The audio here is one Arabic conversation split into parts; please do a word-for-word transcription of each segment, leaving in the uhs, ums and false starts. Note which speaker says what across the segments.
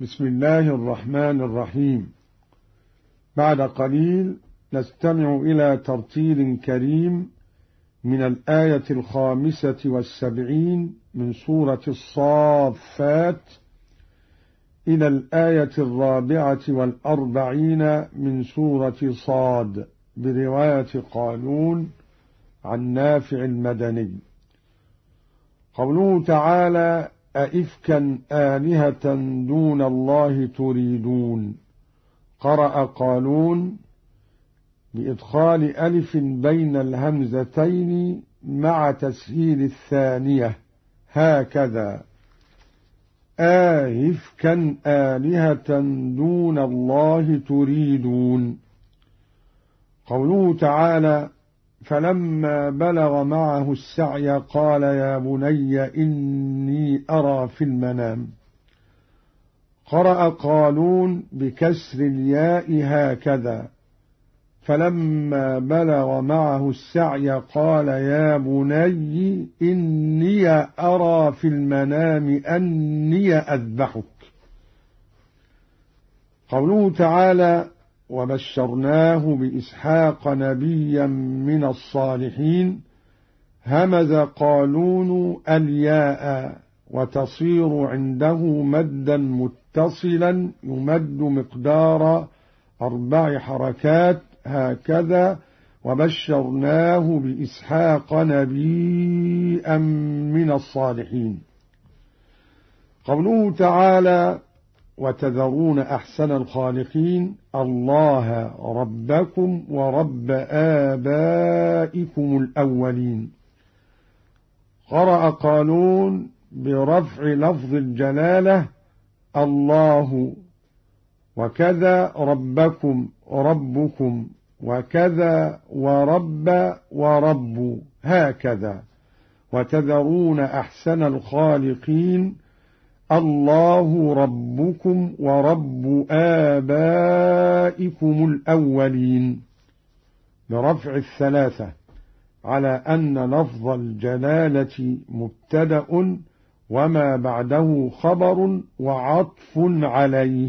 Speaker 1: بسم الله الرحمن الرحيم. بعد قليل نستمع إلى ترتيل كريم من الآية الخامسة والسبعين من سورة الصافات إلى الآية الرابعة والأربعين من سورة صاد برواية قالون عن نافع المدني. قوله تعالى: أئفكا آلهة دون الله تريدون. قرأ قالون بإدخال ألف بين الهمزتين مع تسهيل الثانية هكذا: أئفكا آلهة دون الله تريدون. قوله تعالى: فلما بلغ معه السعي قال يا بني إني أرى في المنام. قرأ قالون بكسر الياء هكذا: فلما بلغ معه السعي قال يا بني إني أرى في المنام أني أذبحك. قوله تعالى: وبشرناه بإسحاق نبيا من الصالحين. همز قالون الياء وتصير عنده مدا متصلا يمد مقدار أربع حركات هكذا: وبشرناه بإسحاق نبيا من الصالحين. قوله تعالى: وتذرون أحسن الخالقين الله ربكم ورب آبائكم الأولين. قرأ قالون برفع لفظ الجلالة الله، وكذا ربكم ربكم، وكذا ورب ورب هكذا. وتذرون أحسن الخالقين الله ربكم ورب آبائكم الأولين برفع الثلاثة، على أن لفظ الجلالة مبتدأ وما بعده خبر وعطف عليه.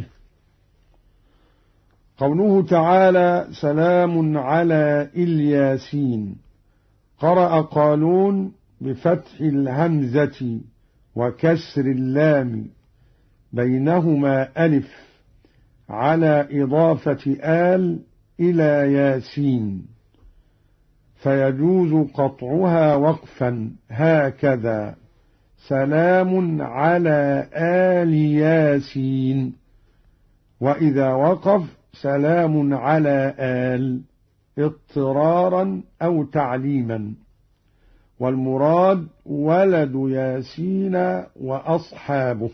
Speaker 1: قوله تعالى: سلام على الياسين. قرأ قالون بفتح الهمزة وكسر اللام بينهما ألف على إضافة آل إلى ياسين، فيجوز قطعها وقفا هكذا: سلام على آل ياسين. وإذا وقف سلام على آل اضطرارا أو تعليما، والمراد ولد ياسين وأصحابه.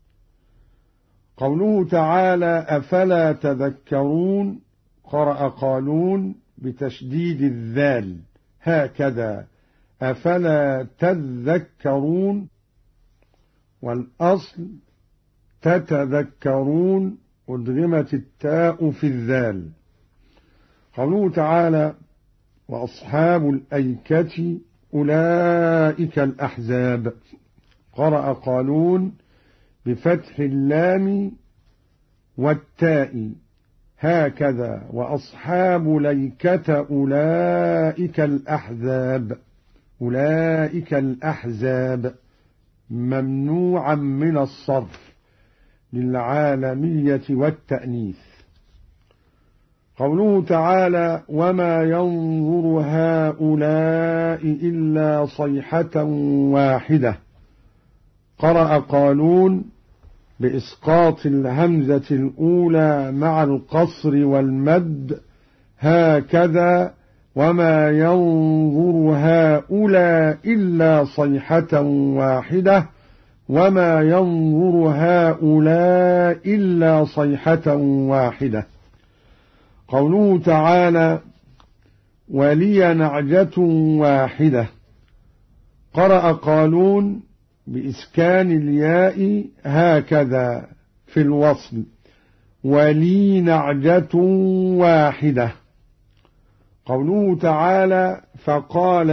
Speaker 1: قوله تعالى: أفلا تذكرون. قرأ قالون بتشديد الذال هكذا: أفلا تذكرون، والأصل تتذكرون أدغمت التاء في الذال. قوله تعالى: وأصحاب الأيكة أولئك الأحزاب. قرأ قالون بفتح اللام والتاء هكذا: وأصحاب ليكة أولئك الأحزاب. أولئك الأحزاب ممنوعا من الصرف للعالمية والتأنيث. قوله تعالى: وما ينظر هؤلاء إلا صيحة واحدة. قرأ قالون بإسقاط الهمزة الأولى مع القصر والمد هكذا: وما ينظر هؤلاء إلا صيحة واحدة، وما ينظر هؤلاء إلا صيحة واحدة. قوله تعالى: ولي نعجة واحدة. قرأ قالون بإسكان الياء هكذا في الوصل: ولي نعجة واحدة. قوله تعالى: فقال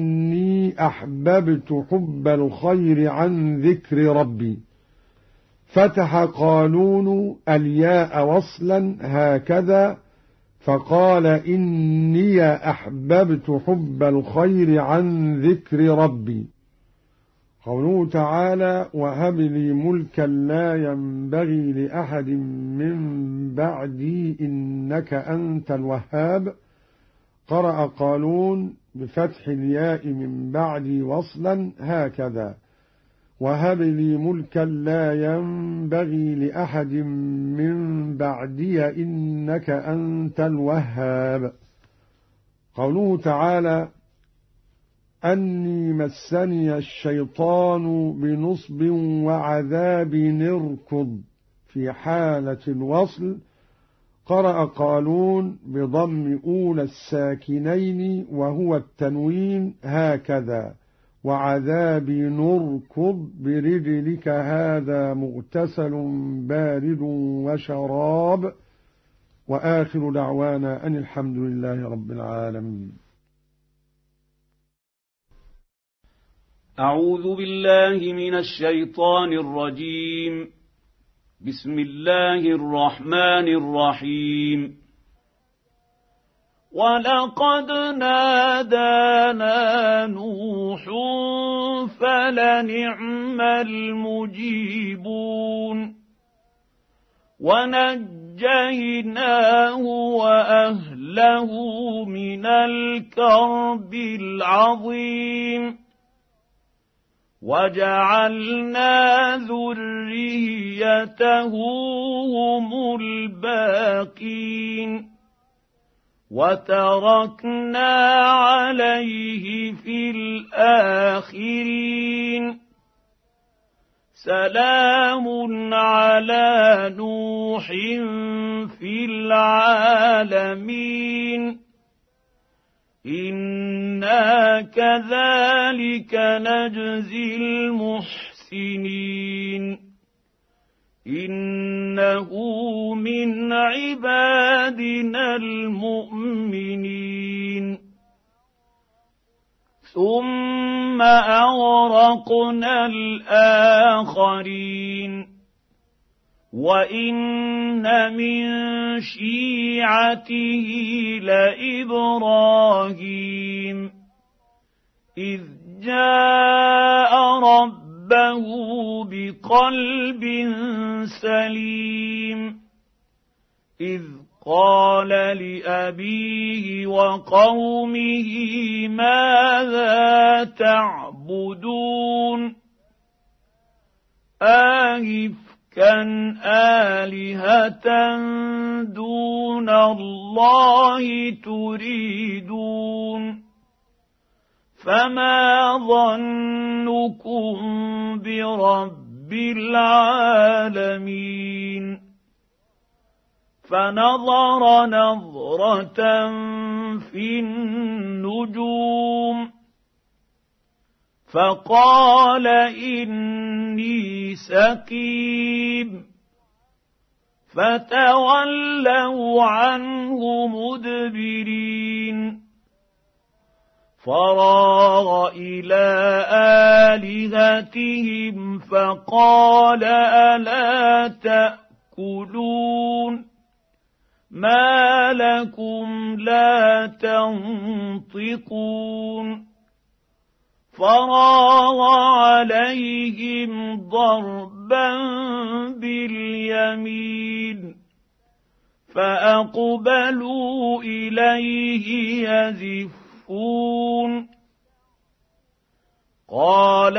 Speaker 1: إني أحببت حب الخير عن ذكر ربي. فتح قالون الياء وصلا هكذا فقال إني أحببت حب الخير عن ذكر ربي. قوله تعالى وهب لي ملكا لا ينبغي لأحد من بعدي إنك أنت الوهاب. قرأ قالون بفتح الياء من بعدي وصلا هكذا وهب لي ملكا لا ينبغي لأحد من بعدي إنك أنت الوهاب. قوله تعالى أني مسني الشيطان بنصب وعذاب نركض في حالة الوصل. قرأ قالون بضم أولى الساكنين وهو التنوين هكذا وعذاب نركض برجلك هذا مغتسل بارد وشراب. وآخر دعوانا أن الحمد لله رب العالمين.
Speaker 2: أعوذ بالله من الشيطان الرجيم. بسم الله الرحمن الرحيم. ولقد نادانا نوح فلنعم المجيبون ونجيناه وأهله من الكرب العظيم وجعلنا ذريته هم الباقين وتركنا عليه في الآخرين. سلام على نوح في العالمين إنا كذلك نجزي المحسنين إنه من عبادنا المؤمنين. ثم أغرقنا الآخرين وإن من شيعته لإبراهيم إذ جاء ربه بقلب سليم إذ قال لأبيه وقومه ماذا تعبدون آهفكا آلهة دون الله تريدون فما ظنكم برب العالمين فنظر نظرة في النجوم فقال إني سقيم فتولوا عنه مدبرين. فراغ إلى آلهتهم فقال ألا تأكلون ما لكم لا تنطقون. فراغ عليهم ضربا باليمين فأقبلوا إليه يزفون. قال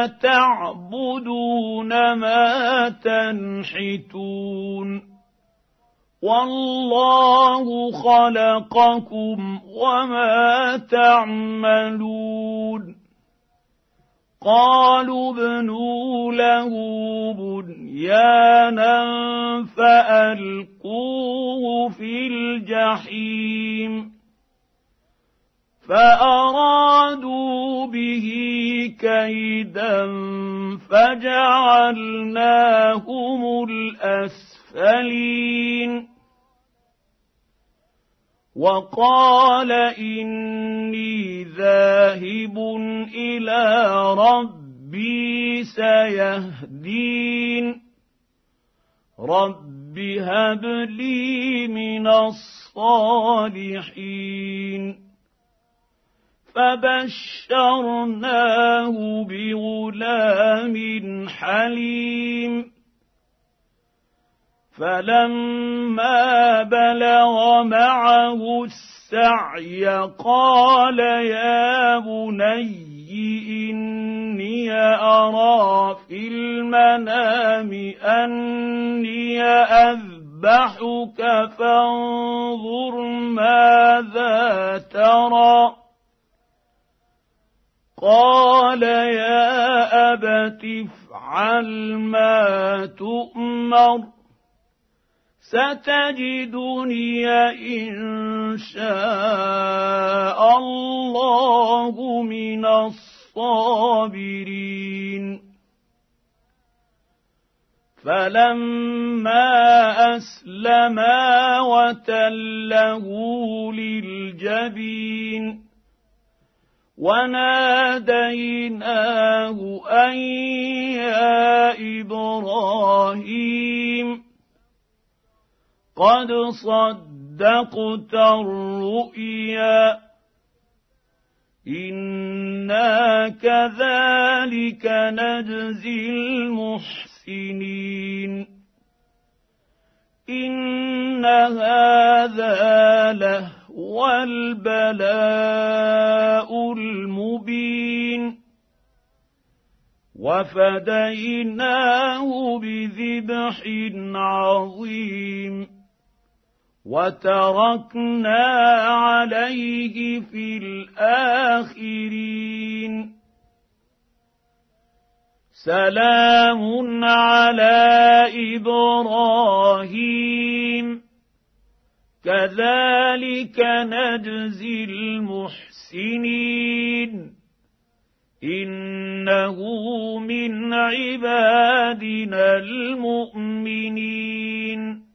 Speaker 2: أتعبدون ما تنحتون والله خلقكم وما تعملون. قالوا ابنوا له بنيانا فألقوه في الجحيم فأرادوا به كيدا فجعلناهم الأسفلين. وقال إني ذاهب إلى ربي سيهدين. رب هب لي من الصالحين فبشرناه بغلام حليم فلما بلغ معه السعي قال يا بني إني أرى في المنام أني أذبحك فانظر ماذا ترى قال يا أبت افعل ما تؤمر ستجدني إن شاء الله من الصابرين فلما أسلما وتله للجبين وناديناه أن يا إبراهيم قد صدقت الرؤيا إنا كذلك نجزي المحسنين إن هذا لهو البلاء المبين وفديناه بذبح عظيم وتركنا عليه في الآخرين سلام على إبراهيم كذلك نجزي المحسنين إنه من عبادنا المؤمنين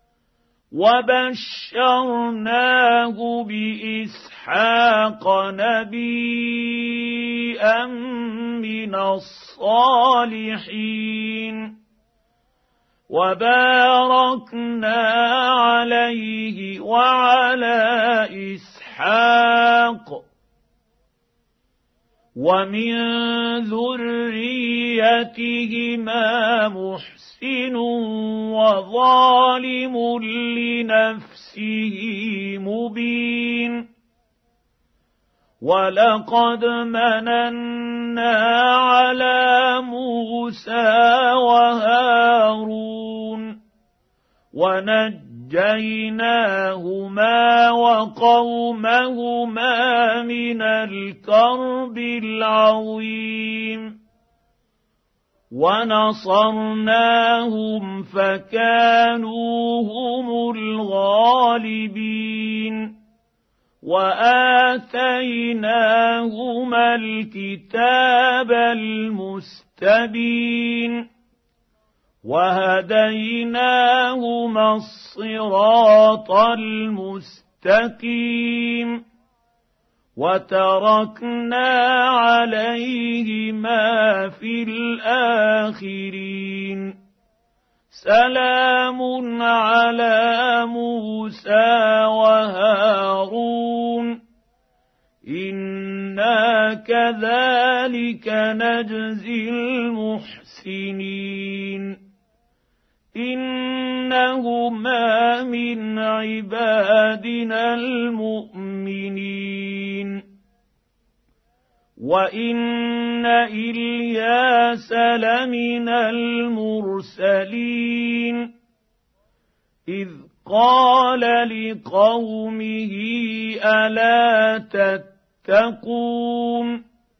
Speaker 2: وبشرناه بإسحاق نبيا من الصالحين وباركنا عليه وعلى إسحاق ومن ذريتهما محسن وظالم لنفسه مبين ولقد مننا على موسى وهارون ونجيناهما وقومهما من الكرب العظيم ونصرناهم فكانوا هم الغالبين وآتيناهما الكتاب المستبين وهديناهما الصراط المستقيم وتركنا عليهما في الآخرين سلام على موسى وهارون إنا كذلك نجزي المحسنين إنهما من عبادنا المؤمنين وإن إلياس لمن المرسلين إذ قال لقومه ألا تتقون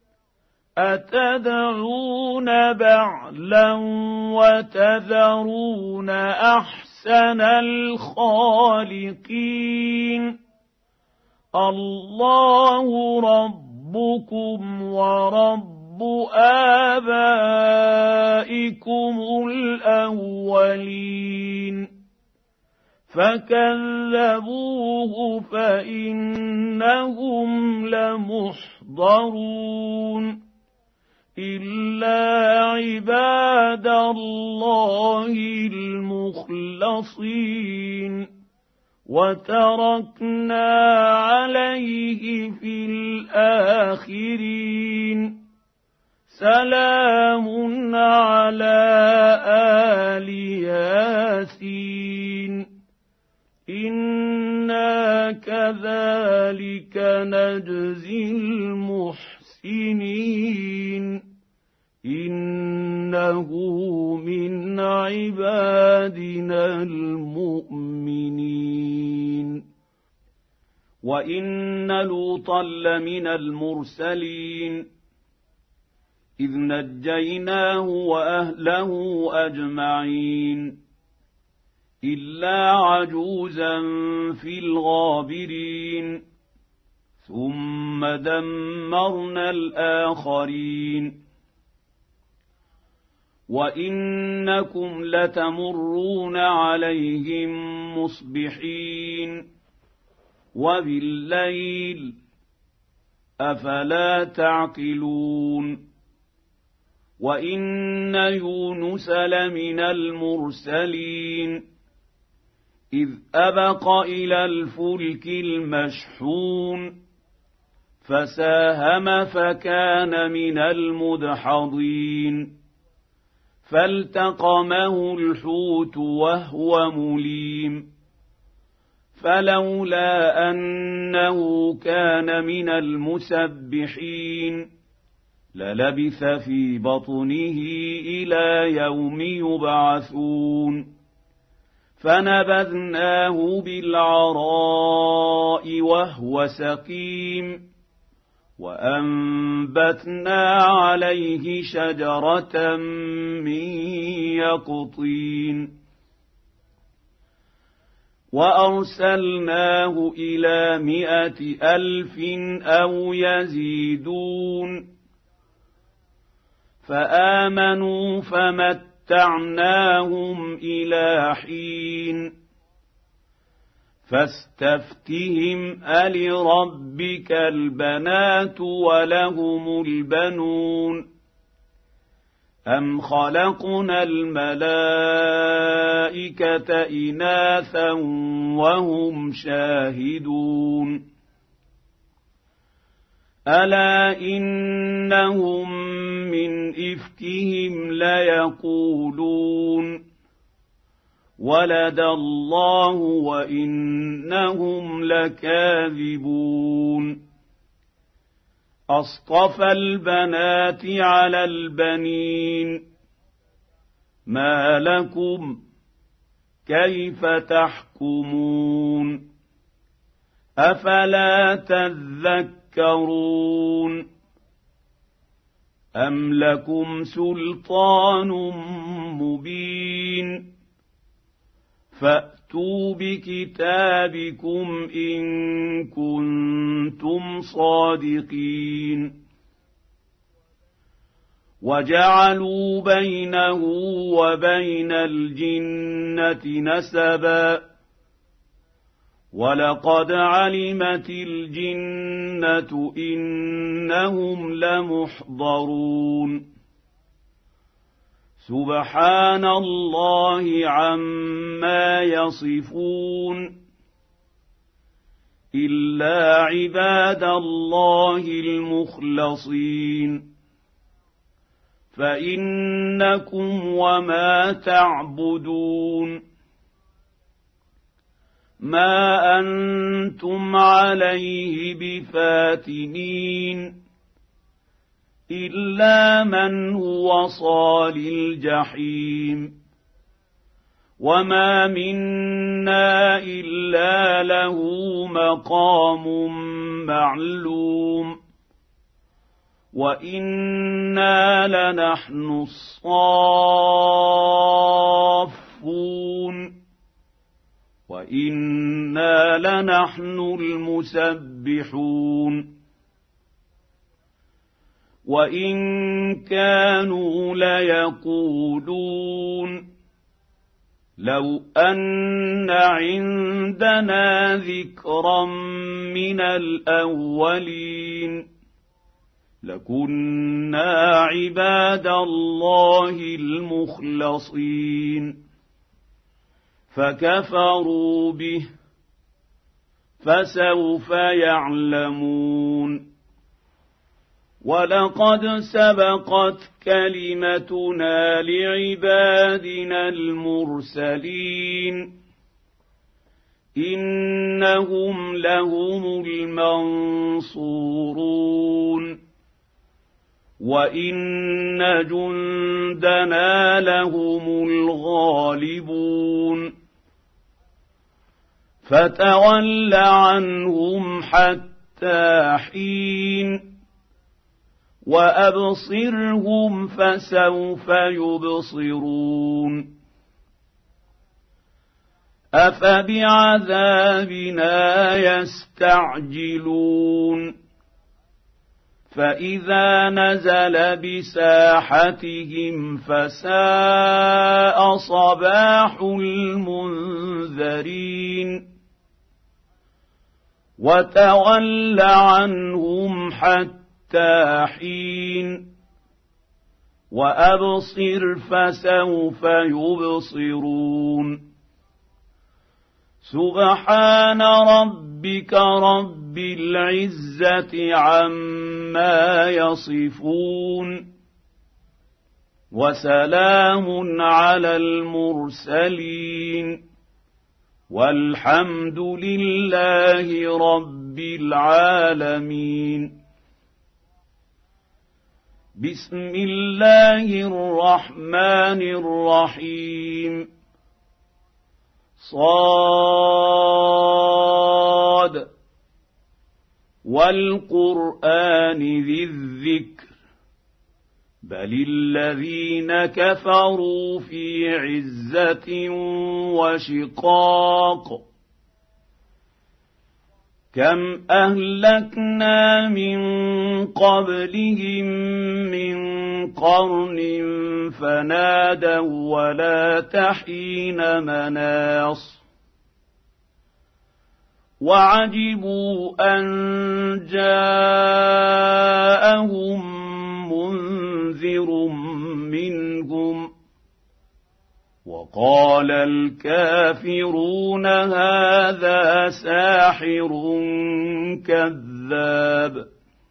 Speaker 2: أتدعون بعلا وتذرون أحسن الخالقين الله ربكم ورب آبائكم الأولين فكذبوه فإنهم لمحضرون إلا عباد الله المخلصين المخلصين وتركنا عليه في الآخرين سلام على آل ياسين إنا كذلك نجزي المحسنين إنه من عبادنا المؤمنين وإن لوطا لمن المرسلين إذ نجيناه وأهله أجمعين إلا عجوزا في الغابرين ثم دمرنا الآخرين وإنكم لتمرون عليهم مصبحين وبالليل أفلا تعقلون وإن يونس لمن المرسلين إذ أبق إلى الفلك المشحون فساهم فكان من المدحضين فالتقمه الحوت وهو مليم فلولا أنه كان من المسبحين للبث في بطنه إلى يوم يبعثون فنبذناه بالعراء وهو سقيم وأنبتنا عليه شجرة من يقطين وأرسلناه إلى مائة ألف أو يزيدون فآمنوا فمتعناهم إلى حين فاستفتهم ألربك البنات ولهم البنون أم خلقنا الملائكة إناثا وهم شاهدون ألا إنهم من إفكهم ليقولون ولد الله وإنهم لكاذبون أصطفى البنات على البنين ما لكم كيف تحكمون أفلا تذكرون أم لكم سلطان مبين فأتوا بكتابكم إن كنتم صادقين وجعلوا بينه وبين الجنة نسبا ولقد علمت الجنة إنهم لمحضرون سبحان الله عما يصفون إلا عباد الله المخلصين فإنكم وما تعبدون ما أنتم عليه بفاتنين إلا من هو صال الجحيم وما منا إلا له مقام معلوم وإنا لنحن الصافون وإنا لنحن المسبحون وإن كانوا ليقولون لو أن عندنا ذكرا من الأولين لكنا عباد الله المخلصين فكفروا به فسوف يعلمون ولقد سبقت كلمتنا لعبادنا المرسلين إنهم لهم المنصورون وإن جندنا لهم الغالبون فتول عنهم حتى حين وأبصرهم فسوف يبصرون أفبعذابنا يستعجلون فإذا نزل بساحتهم فساء صباح المنذرين وتول عنهم حتى حين وأبصر فسوف يبصرون سبحان ربك رب العزة عما يصفون وسلام على المرسلين والحمد لله رب العالمين بسم الله الرحمن الرحيم صاد والقرآن ذي الذكر بل الذين كفروا في عزة وشقاق كم أهلكنا من قبلهم من قرن فنادوا ولا تحين مناص وعجبوا أن جاءهم منذر منهم وقال الكافرون هذا ساحر كذاب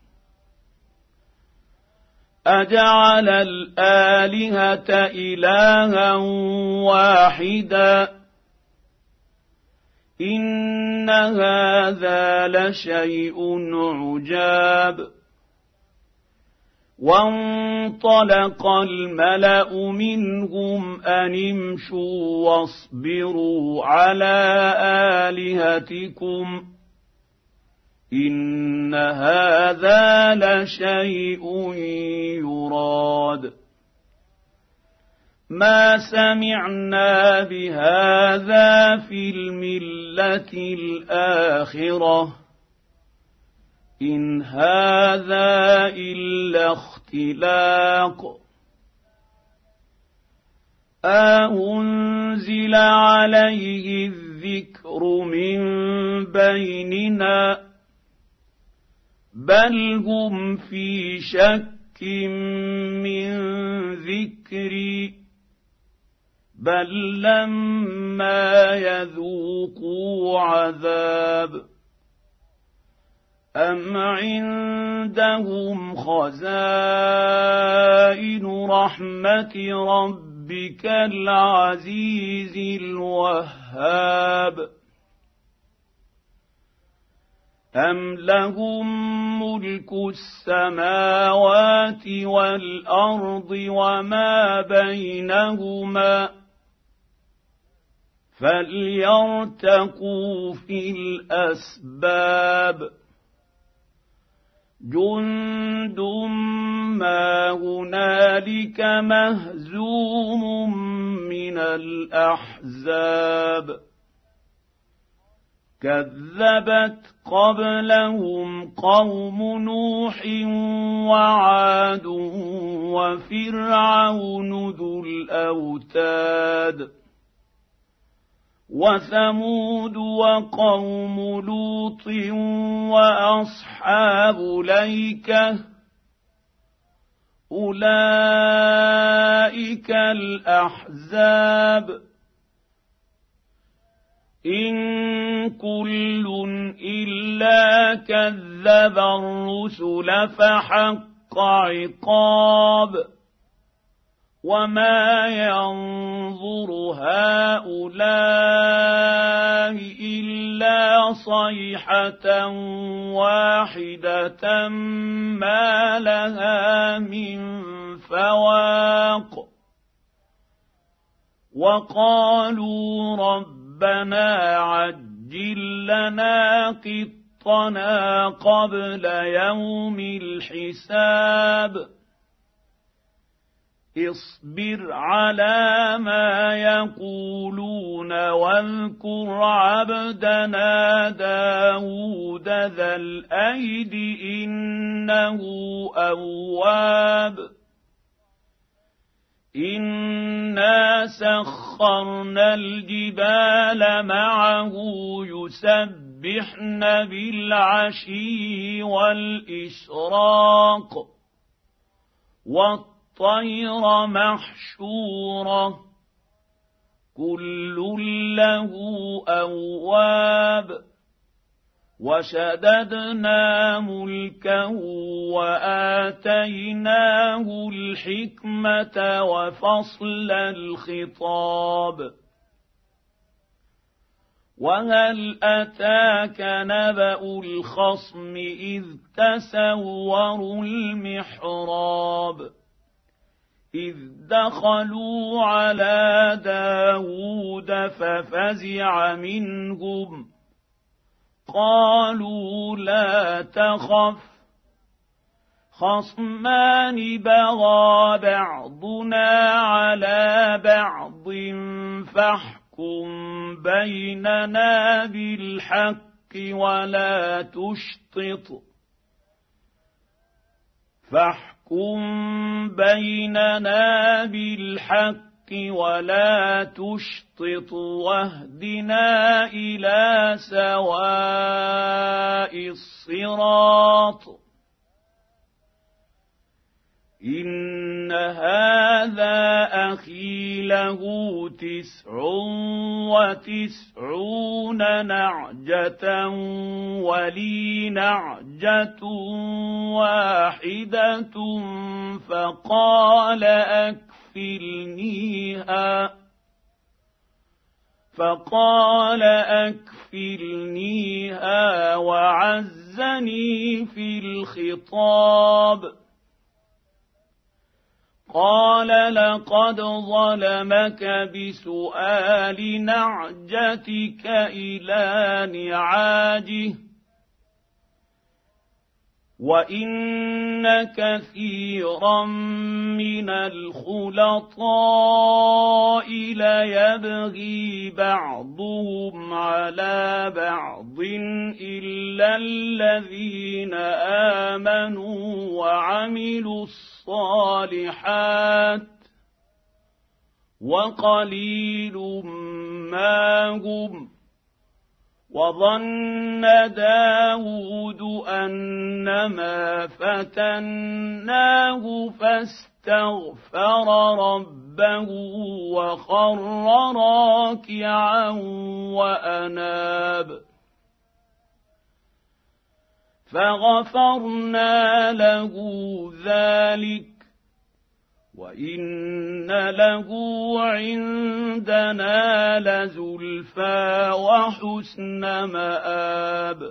Speaker 2: أجعل الآلهة إلها واحدا إن هذا لشيء عجاب وانطلق الملأ منهم أن امشوا واصبروا على آلهتكم إن هذا لشيء يراد ما سمعنا بهذا في الملة الآخرة إن هذا إلا اختلاق أأنزل عليه الذكر من بيننا بل هم في شك من ذكري بل لما يذوقوا عذاب أم عندهم خزائن رحمة ربك العزيز الوهاب أم لهم ملك السماوات والأرض وما بينهما فليرتقوا في الأسباب جند ما هنالك مهزوم من الأحزاب كذبت قبلهم قوم نوح وعاد وفرعون ذو الأوتاد وثمود وقوم لوط وأصحاب الأيكة أولئك الأحزاب إن كل إلا كذب الرسل فحق عقاب وما ينظر هؤلاء إلا صيحة واحدة ما لها من فواق وقالوا ربنا عجل لنا قطنا قبل يوم الحساب اصبر على ما يقولون واذكر عبدنا داود ذا الأيد إنه أواب إنا سخرنا الجبال معه يسبحن بالعشي والإشراق والطير محشورة كل له أواب وشددنا ملكه وآتيناه الحكمة وفصل الخطاب وهل أتاك نبأ الخصم إذ تسوروا المحراب إذ دخلوا على داود ففزع منهم قالوا لا تخف خصمان بغى بعضنا على بعض فاحكم بيننا بالحق ولا تشطط فاحكم بيننا بالحق ولا تشطط واهدنا إلى سواء الصراط إن هذا أخي له تسع وتسعون نعجة ولي نعجة واحدة فقال أكفلنيها فقال أكفلنيها وعزني في الخطاب قال لقد ظلمك بسؤال نعجتك إلى نعاجه وإن كثيرا من الخلطاء ليبغي بعضهم على بعض إلا الذين آمنوا وعملوا الصالحات وقليل ما هم وظن داود أنما فتناه فاستغفر ربه وخر راكعا وأناب فغفرنا له ذلك وإن له عندنا لزلفى وحسن مآب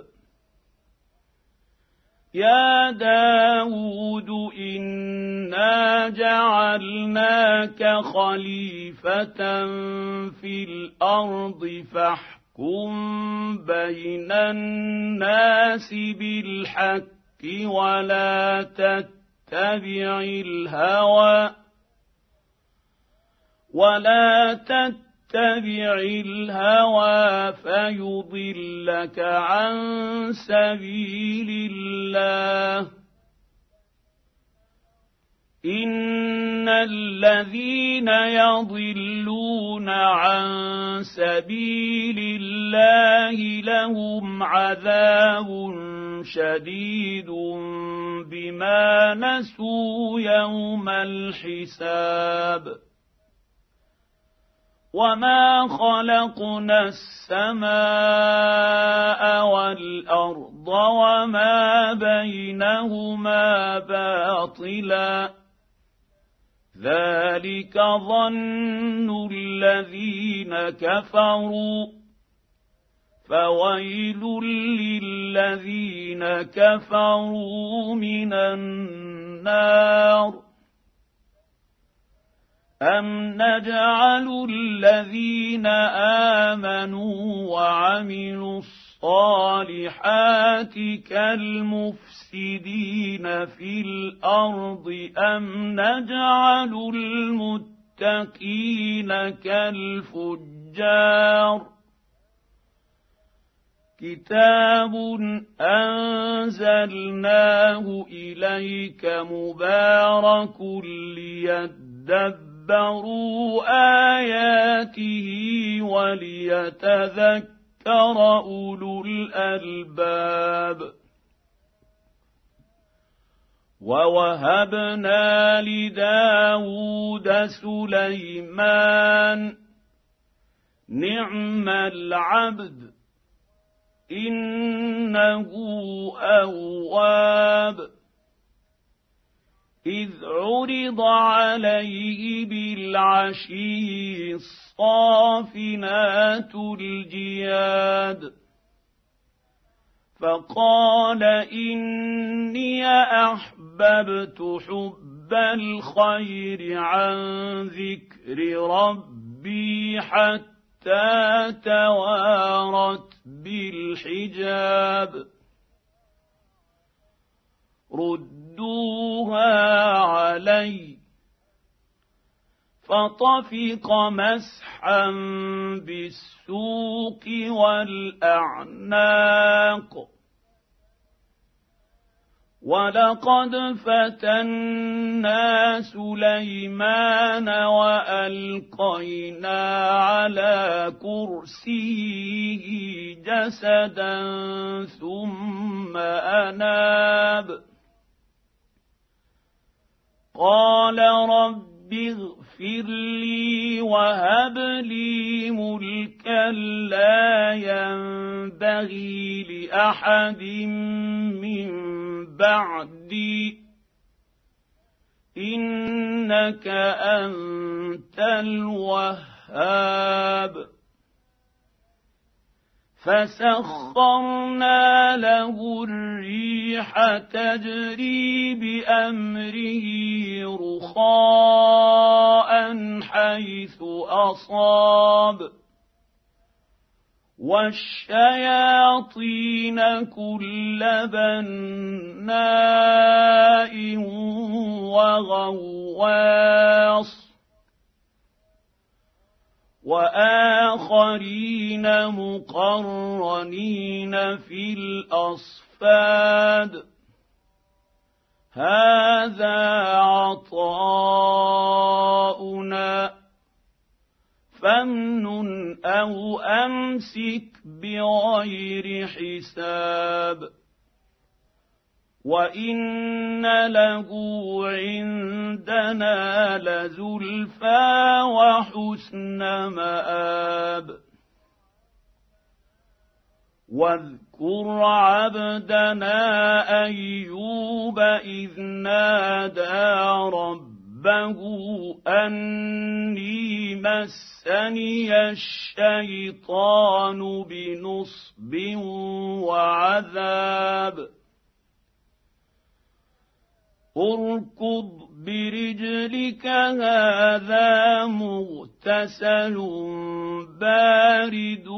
Speaker 2: يا داود إنا جعلناك خليفة في الأرض فاحكم بين الناس بالحق ولا تتبع تتبع الهوى ولا تتبع الهوى فيضلك عن سبيل الله إن الذين يضلون عن سبيل الله لهم عذاب شديد بما نسوا يوم الحساب وما خلقنا السماء والأرض وما بينهما باطلا ذلك ظن الذين كفروا فويل للذين كفروا من النار أم نجعل الذين آمنوا وعملوا الصالحات كالمفسدين في الأرض أم نجعل المتقين كالفجار كتاب أنزلناه إليك مبارك ليدبروا دبروا آياته وليتذكر أولو الألباب ووهبنا لداود سليمان نعم العبد إنه أواب إذ عرض عليه بالعشي الصافنات الجياد فقال إني أحببت حب الخير عن ذكر ربي حتى توارت بالحجاب ردوها علي فطفق مسحا بالسوق والأعناق ولقد فتنا سليمان وألقينا على كرسيه جسدا ثم أناب قال رب اغفر لي وهب لي ملكا لا ينبغي لأحد من بعدي إنك أنت الوهاب فسخرنا له الريح تجري بأمره رخاء حيث أصاب والشياطين كل بناء وغواص وآخرين مقرنين في الأصفاد هذا عطاؤنا فامنن أو أمسك بغير حساب وإن له عندنا لزلفى وحسن مآب واذكر عبدنا أيوب إذ نادى ربه أني مسني الشيطان بنصب وعذاب اركض برجلك هذا مغتسل بارد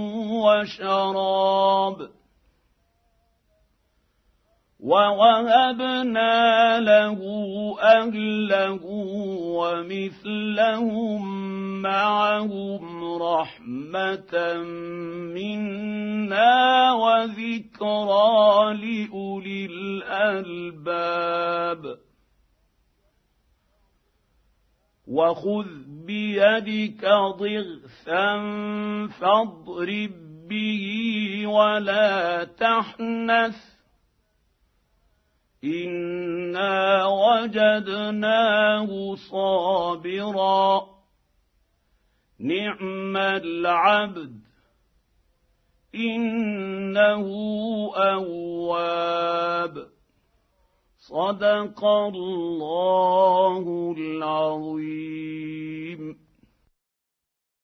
Speaker 2: وشراب ووهبنا له أهله ومثلهم معهم رحمة منا وذكرى لأولي الألباب وخذ بيدك ضغثا فاضرب به ولا تحنث إنا وجدناه صابرا نعم العبد إنه أواب. صدق الله